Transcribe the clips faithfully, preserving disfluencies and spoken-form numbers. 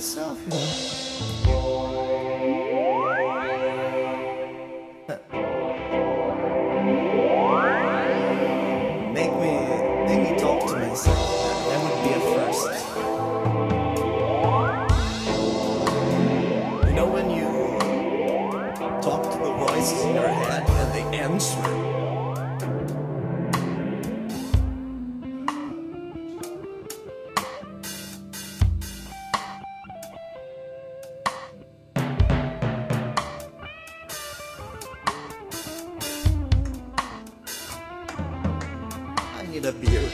myself, you know. Make me, make me talk to myself. That would be a first. You know when you talk to the voices in your head and they answer. I need a beer.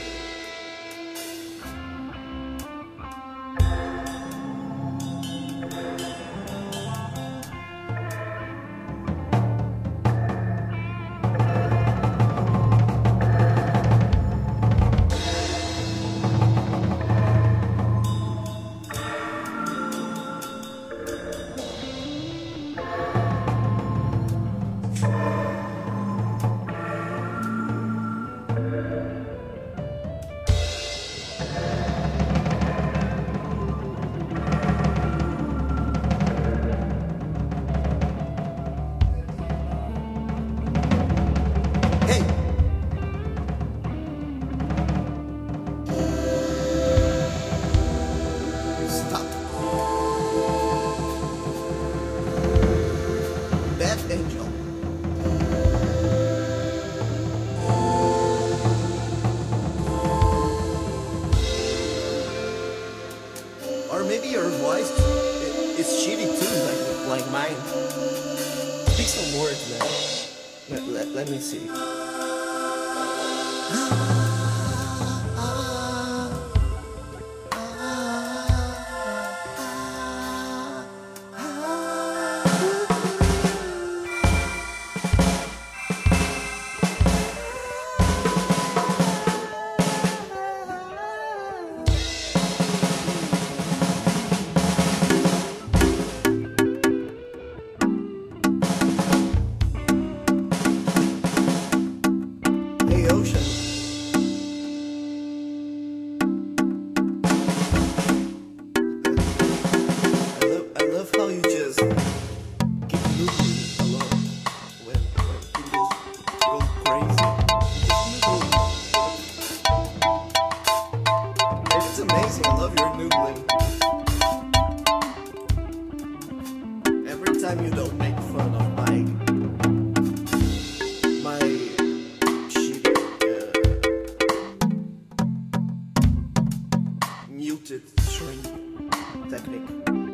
Angel. Or maybe your voice is shitty too, like, like mine. Speak some words, man. Let, let, let me see. Amazing, I love your noodling. Every time you don't make fun of my my shitty uh, muted shrink technique.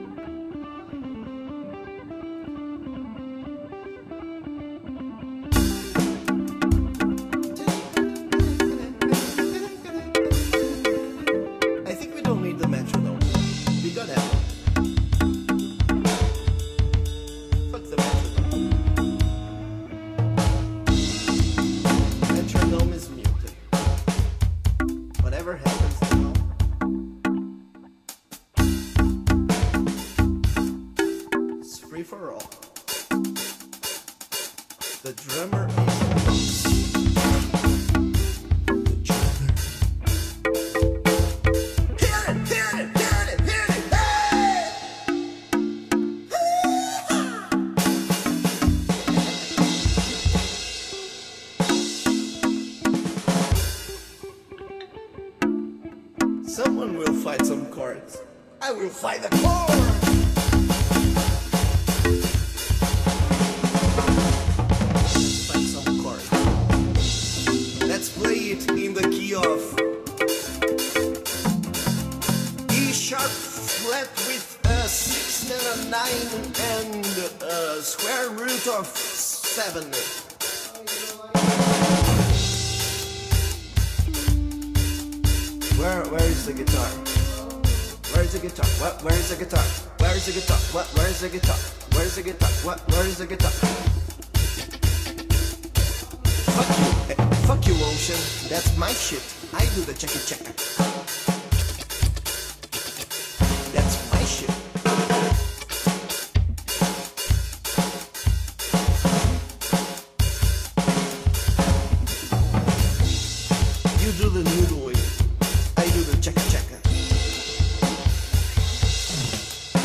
Whatever happens now, it's free for all. The drummer is the drummer. Hear it, hear it, hear it, hear it, hey! Someone will fight some chords. I will fight the chords! Fight some chords. Let's play it in the key of E sharp flat with a six and a nine and a square root of seven. Where, where is the guitar? Where is the guitar? What? Where is the guitar? Where is the guitar? What? Where is the guitar? Where is the guitar? What? Where is the guitar? Fuck you, eh, fuck you, Ocean. That's my shit. I do the checky checker. That's my shit. You do the noodling. I do the checker checker.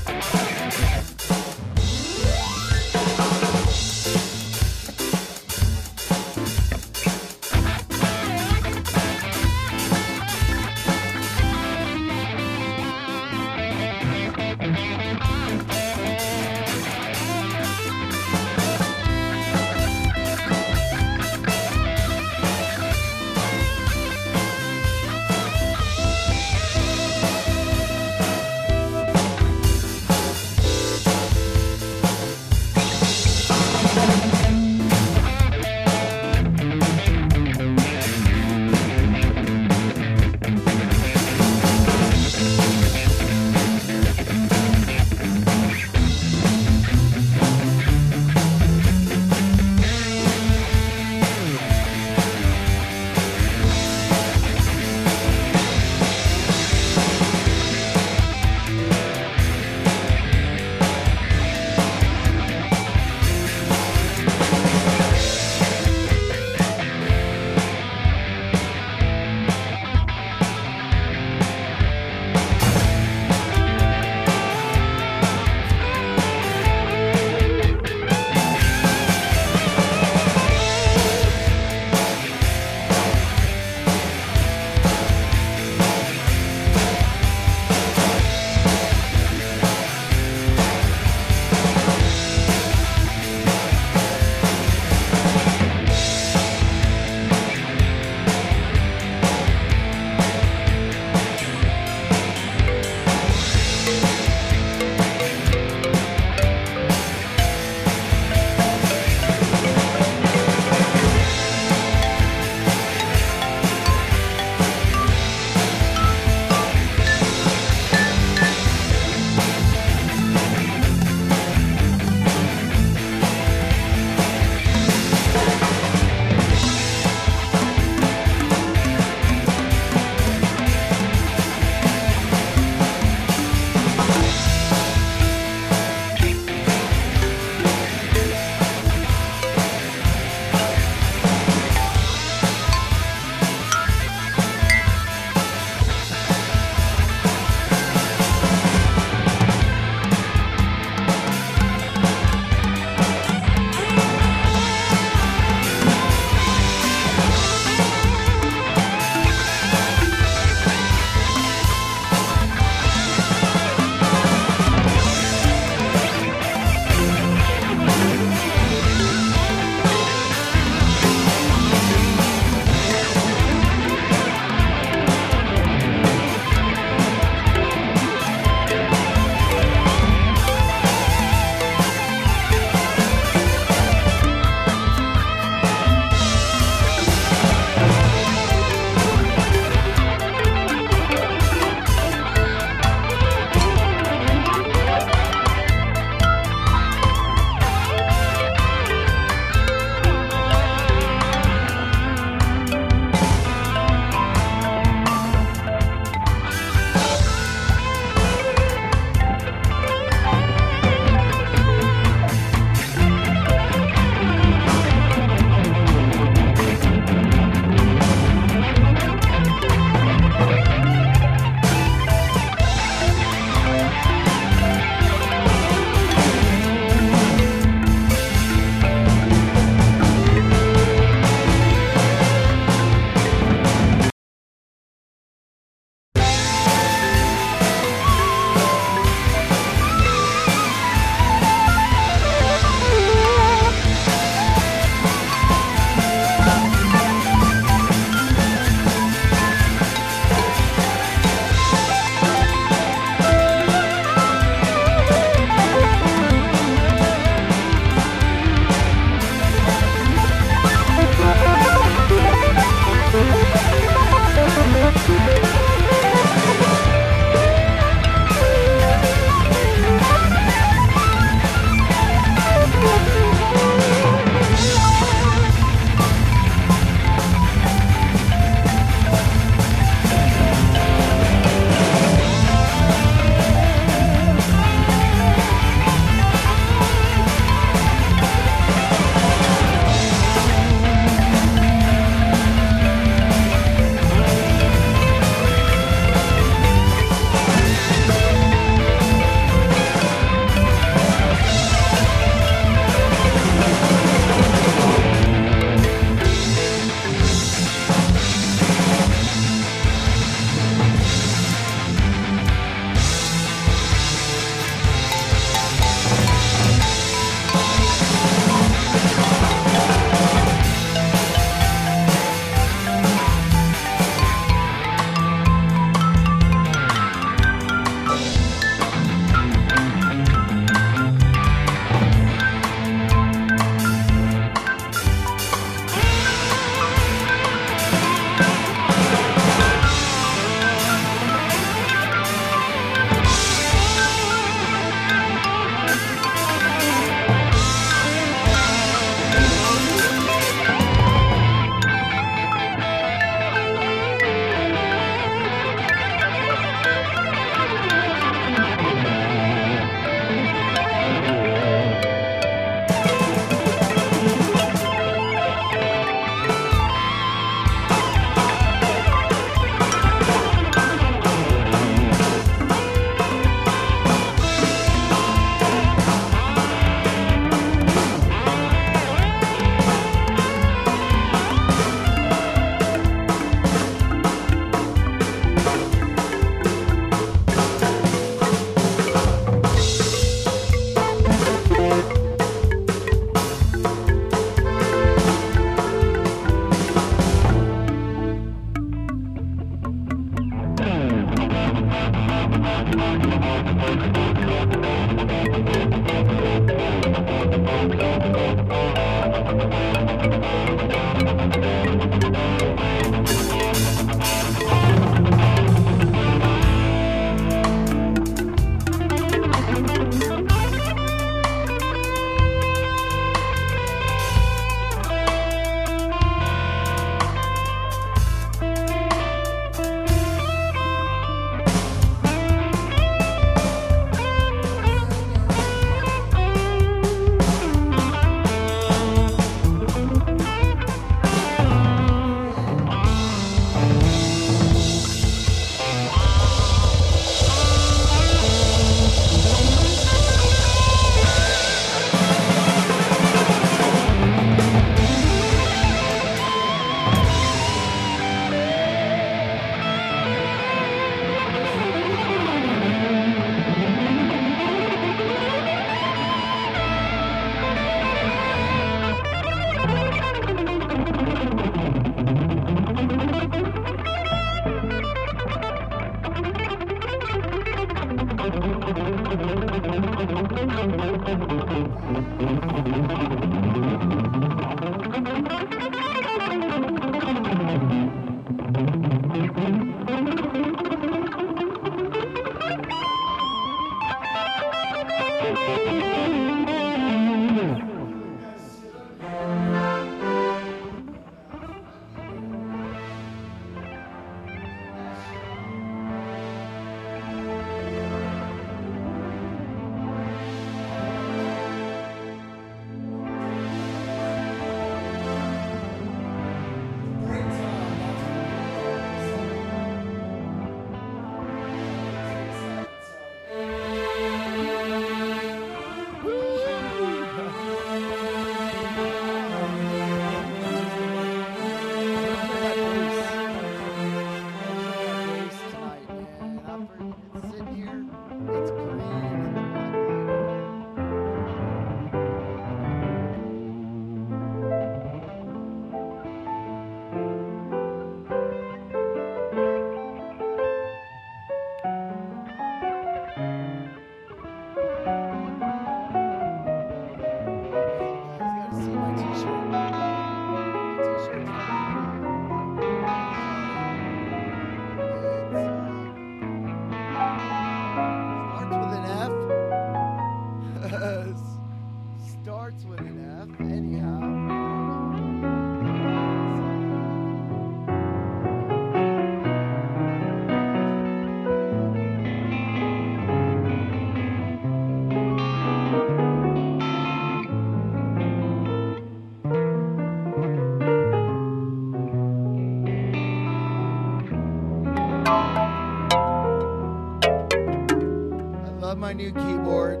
My new keyboard.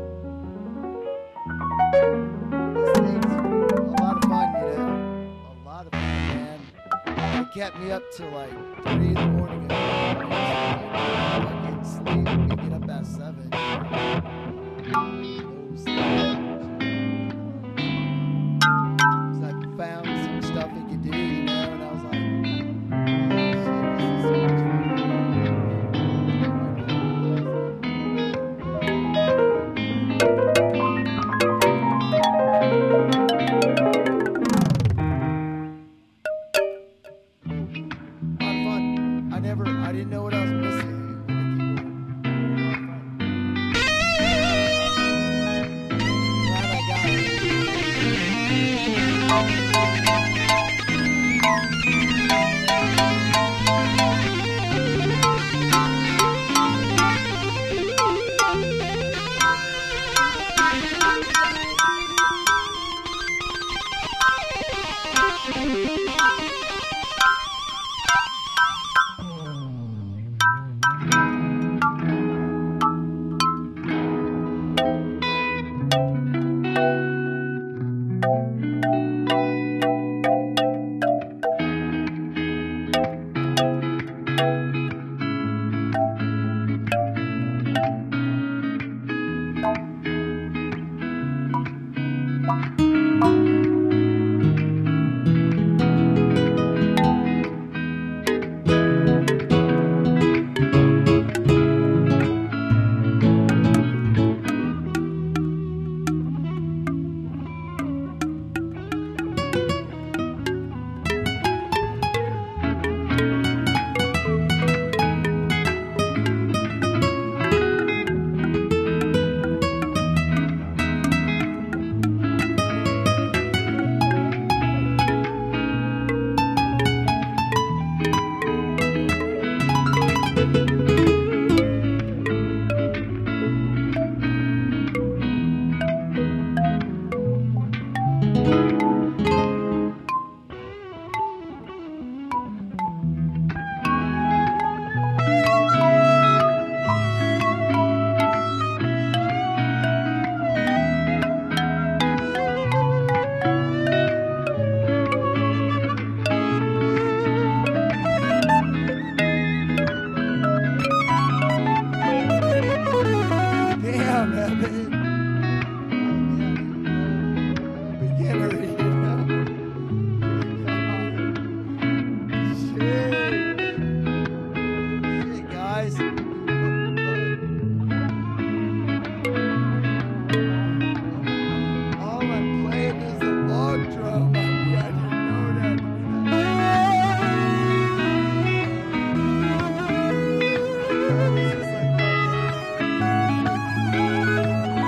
This thing's a lot of fun, you know. A lot of fun, man. It kept me up till like three in the morning. I couldn't sleep. I get up at seven. No sleep. So I found some stuff it could do, you know, and I was like, oh, shit, this is so much fun. bit. Beginner, you know. Shit. Shit, guys. All I'm playing is the log drum. I didn't know that. It's just like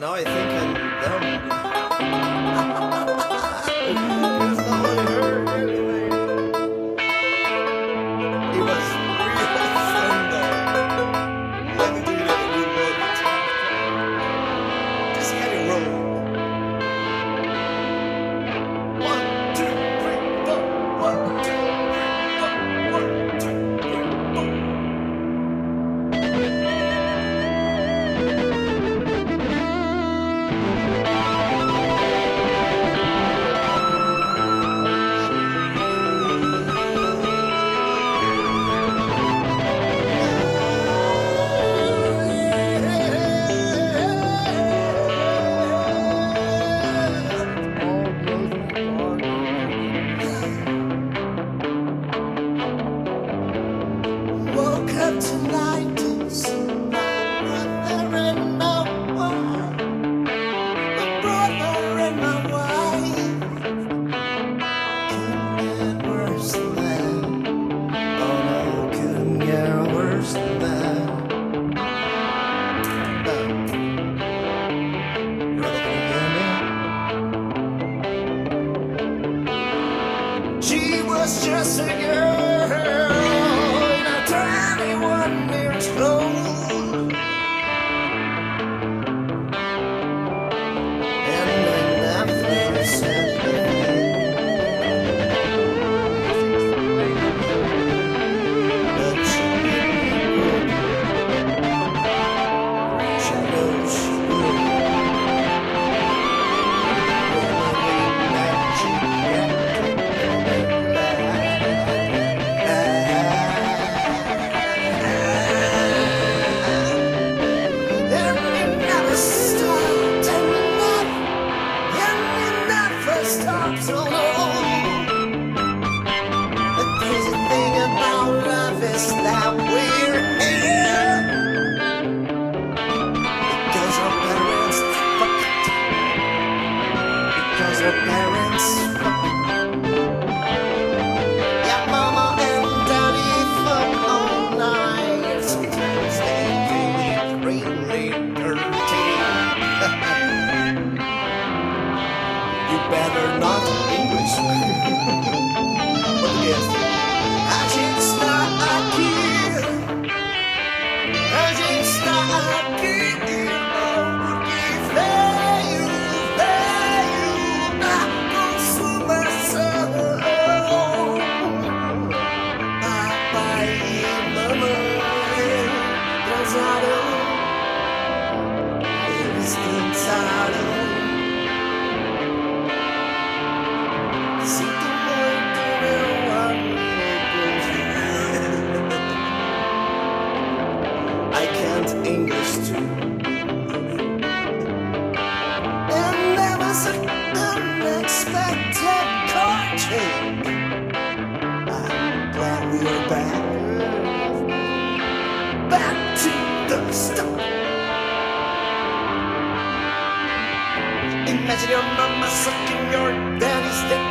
now I think I'm dumb. Because now I heard anyway. It was real fun though. Let me do it at a good moment. Just get it rolling. One, two, three, four. One, two, three, four. One, two, three, four. Woke up tonight to see my brother and my wife. My brother and my wife. Couldn't get worse than that. Oh no, couldn't get worse than that. Uh, brother, can you hear me? She was just a girl. twenty-one years old, and I never said but she would. She knows she would. That she got stop so long. The crazy thing about love is that we're here because our parents fucked. Because our parents fucked. Yeah, mama and daddy fuck all night. Sometimes they really, really dirty. You better not English. But yes, I just not aqui. A gente está aqui, irmão, porque veio, veio na consumação. Papai e mamãe transaram. Eles dançaram. Sinto muito, meu amigo. I can't English too. And there was an unexpected car change. I'm glad we are back. Back to the start. Imagine your mama sucking your daddy's dick.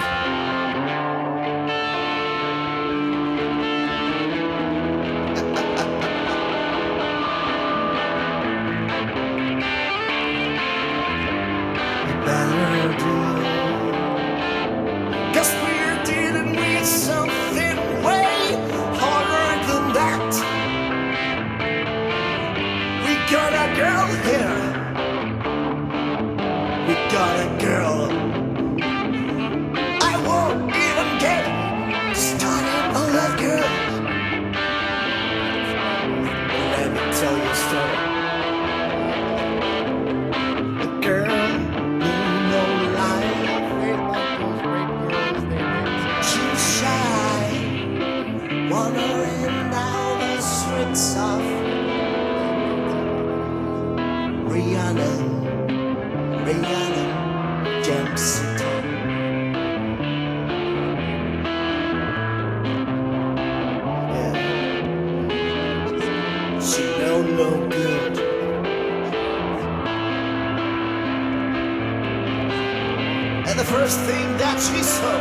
You better do. 'Cause we're dealing with something way harder than that. We got a girl here. We got a girl. I won't even get started on that girl. Let me tell you a story. A girl knew no life. She's shy, wandering down the streets of Rihanna. Rihanna, Jam City. Yeah. She know no good. And the first thing that she saw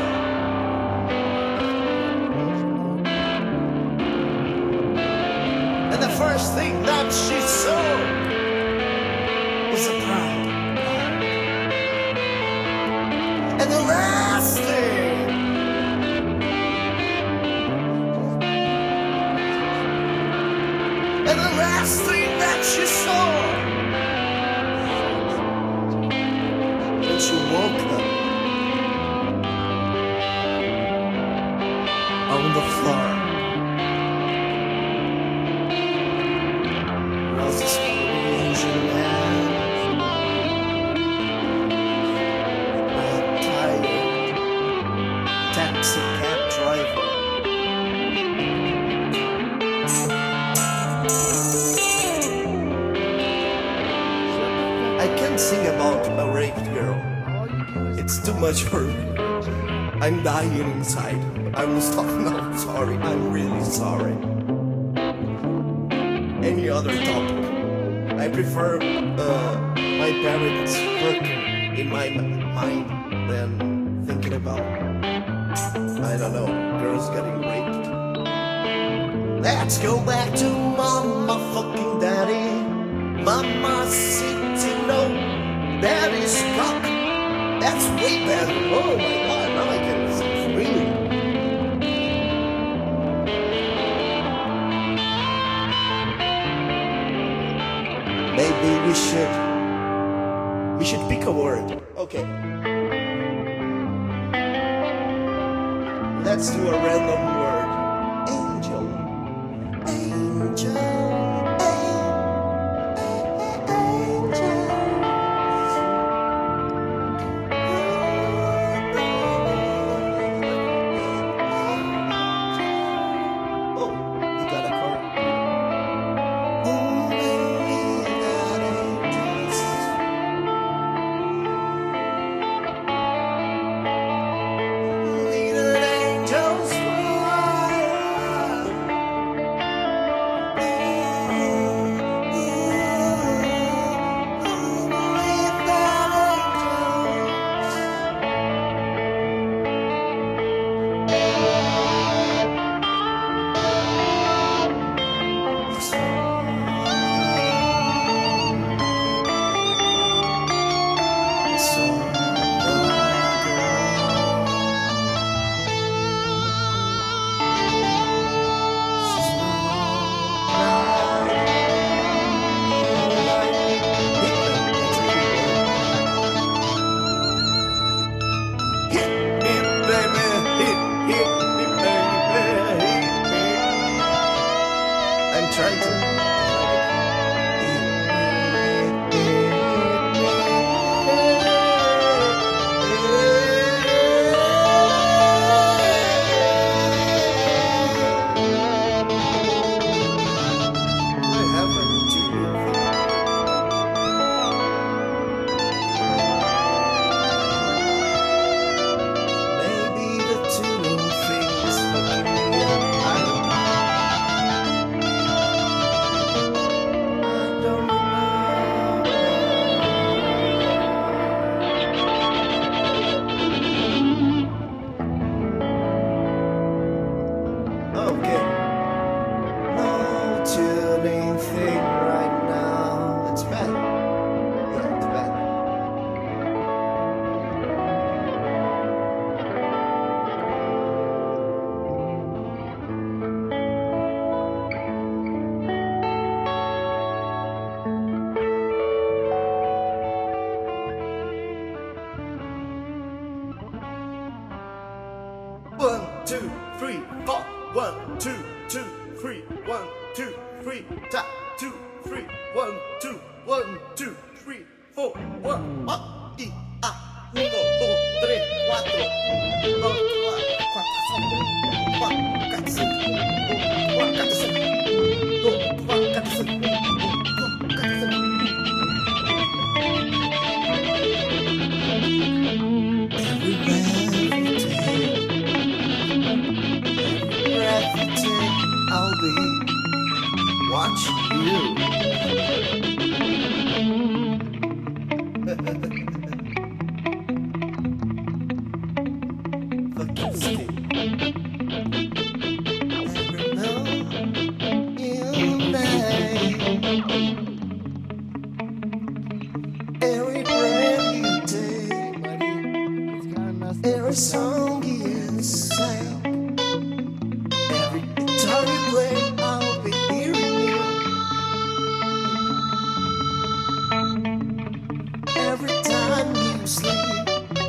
And the first thing that she saw was a bride. last thing that she saw when she woke up on the floor was a strange man, a tired taxi cab driver. I can't sing about a raped girl. It's too much for me. I'm dying inside. I'm sorry. I'm sorry. I'm really sorry. Any other topic? I prefer uh, my parents working in my m- mind than thinking about, I don't know, girls getting raped. Let's go back to mama fucking daddy. Mama city, no, daddy's cock. That's way better. Oh my god, now I can see freely. Maybe we should, we should pick a word. Okay. Let's do a random word. Angel. Angel. Trying to one, two, three, four. One, two, two, three. One, two, three. Ta, two, three. One, two, one, two, three, four. One, up, y, a. Uno, dos, tres, cuatro. Dos, cuatro, cinco. Cuatro, cuatro, cinco. Cuatro, cuatro, cinco. Dos, cuatro, cuatro, cinco. Dos, cuatro, cinco. Every breath you take, I'll be watching you. Fucking stick. Never know you name. Every breath you take, every song you sing. Every guitar you play, I'll be hearing you. to sleep.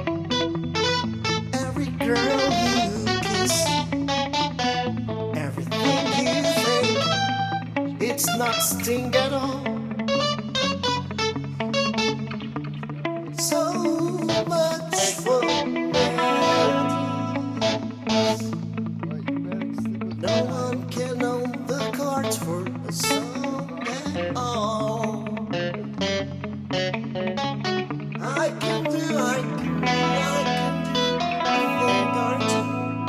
Every girl you kiss, everything you think, it's not sting at all. So much for melodies. No one can own the cards for a song at all. I can do, I can do, I can do a thing or two.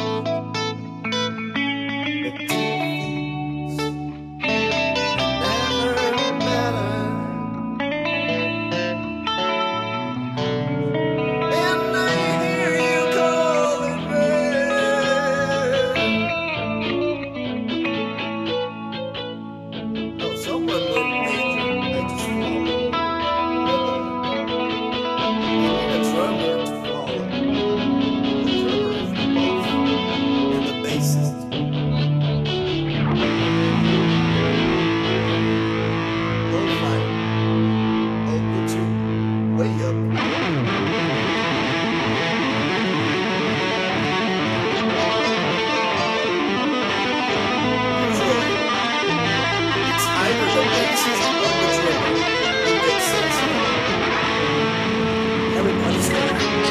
But two things never matter. And I hear you calling me. Oh, someone went major. I just follow. A drummer to follow. The drummer is the boss and the bassist. Low five. Vocal two. Way up. Usually, it's either the bassist or the drummer. It makes sense. Everybody's there.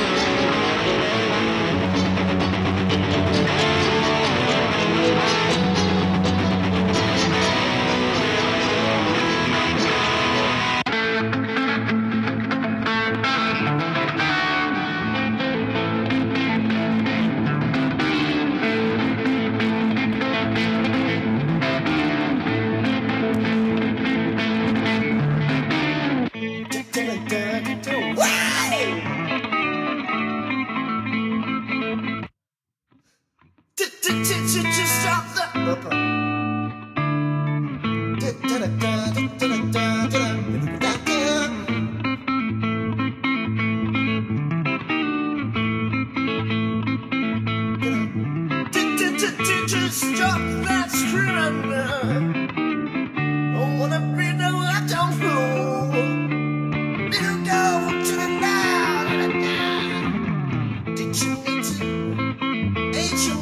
Just stop the. Just stop that screaming. Don't wanna be no letdown fool. You go to the now. Did you need to? Ain't you?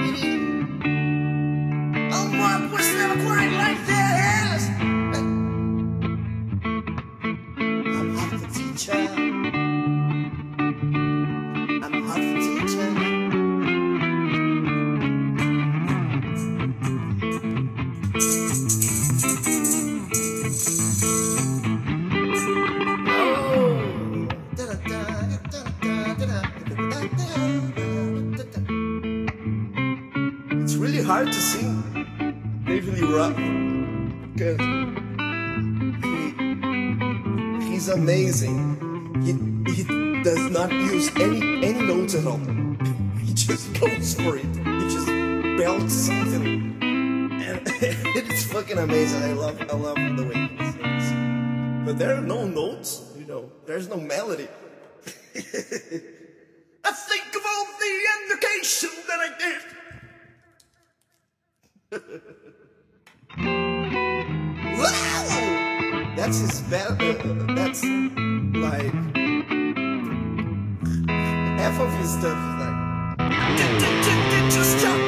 Homework was never quite like this. I'm half the teacher. I'm half the teacher. It's really hard to sing David Lee Roth because he, he's amazing. He, he does not use any any notes at all. He just goes for it. He just belts something, and it's fucking amazing. I love I love the way he sings. But there are no notes, you know. There's no melody. I think of all the education that I did. Wow! That's his best. Uh, that's like half of his stuff is like. Just